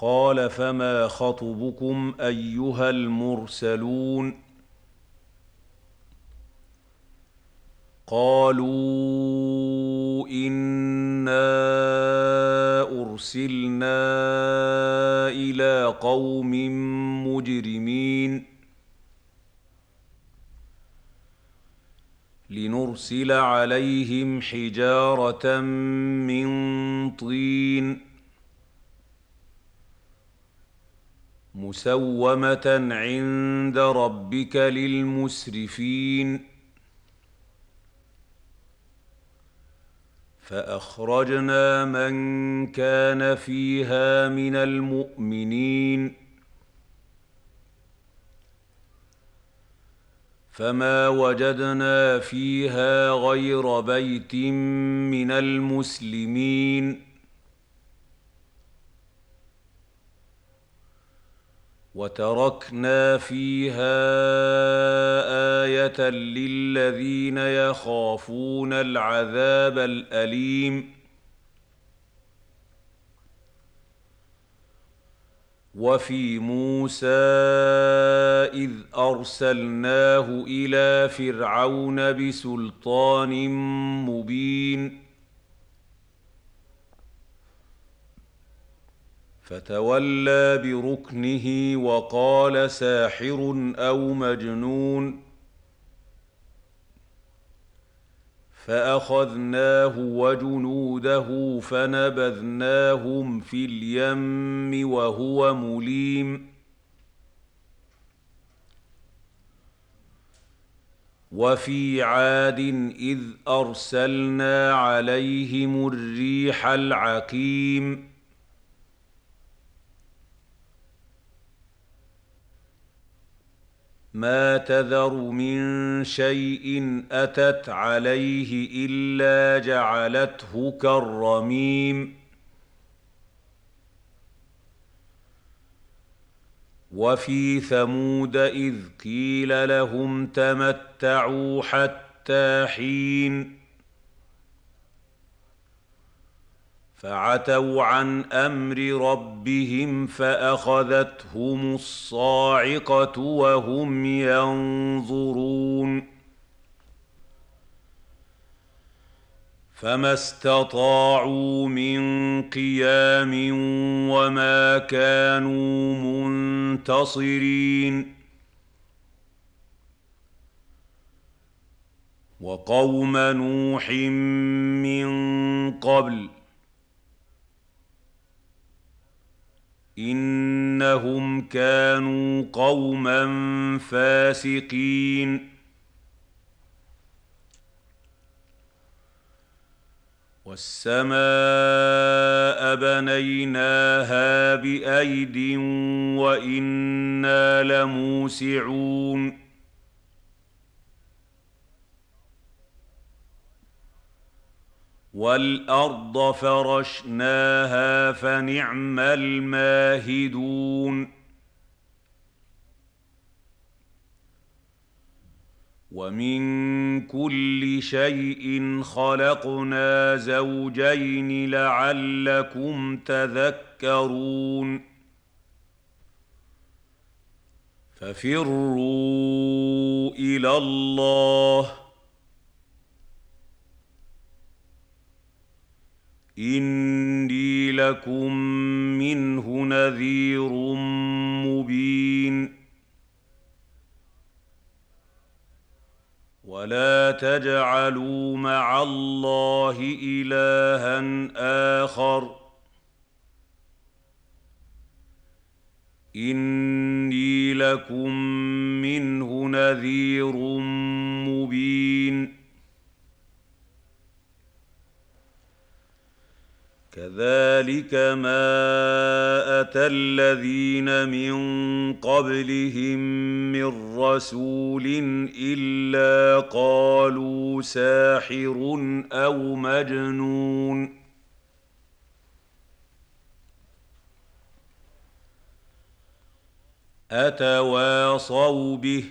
قال فما خطبكم ايها المرسلون قالوا انا ارسلنا الى قوم مجرمين لنرسل عليهم حجاره من طين مسومه عند ربك للمسرفين فاخرجنا من كان فيها من المؤمنين فما وجدنا فيها غير بيت من المسلمين وتركنا فيها ايه للذين يخافون العذاب الاليم وفي موسى اذ ارسلناه الى فرعون بسلطان مبين فتولى بركنه وقال ساحر او مجنون فاخذناه وجنوده فنبذناهم في اليم وهو مليم وفي عاد اذ ارسلنا عليهم الريح العقيم ما تذر من شيء اتت عليه الا جعلته كالرميم وفي ثمود اذ قيل لهم تمتعوا حتى حين فعتوا عن امر ربهم فاخذتهم الصاعقه وهم ينظرون فما استطاعوا من قيام وما كانوا منتصرين وقوم نوح من قبل انهم كانوا قوما فاسقين والسماء بنيناها بايد وانا لموسعون والارض فرشناها فنعم الماهدون ومن كل شيء خلقنا زوجين لعلكم تذكرون ففروا الى الله إني لكم منه نذير مبين ولا تجعلوا مع الله إلها آخر إني لكم منه نذير مبين كذلك ما اتى الذين من قبلهم من رسول الا قالوا ساحر او مجنون اتواصوا به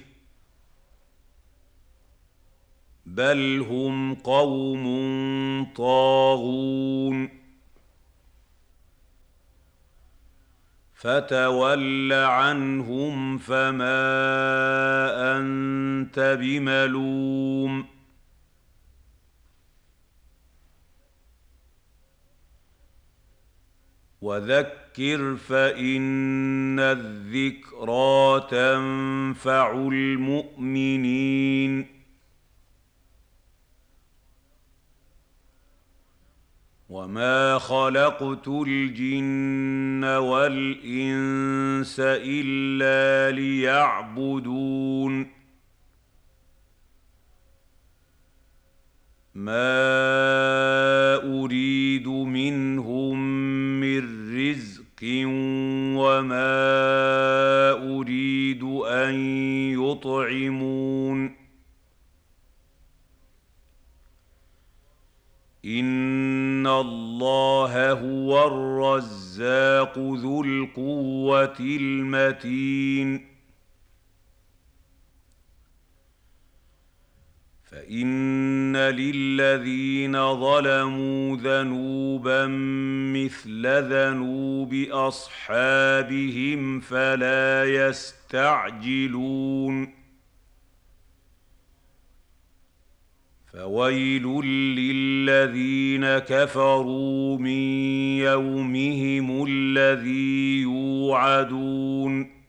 بل هم قوم طاغون فتول عنهم فما انت بملوم وذكر فان الذكرى تنفع المؤمنين وما خلقت الجن والانس الا ليعبدون ما اريد منهم من رزق وما اريد ان يطعمون ان الله هو الرزاق ذو القوه المتين فان للذين ظلموا ذنوبا مثل ذنوب اصحابهم فلا يستعجلون فويل للذين كفروا من يومهم الذي يوعدون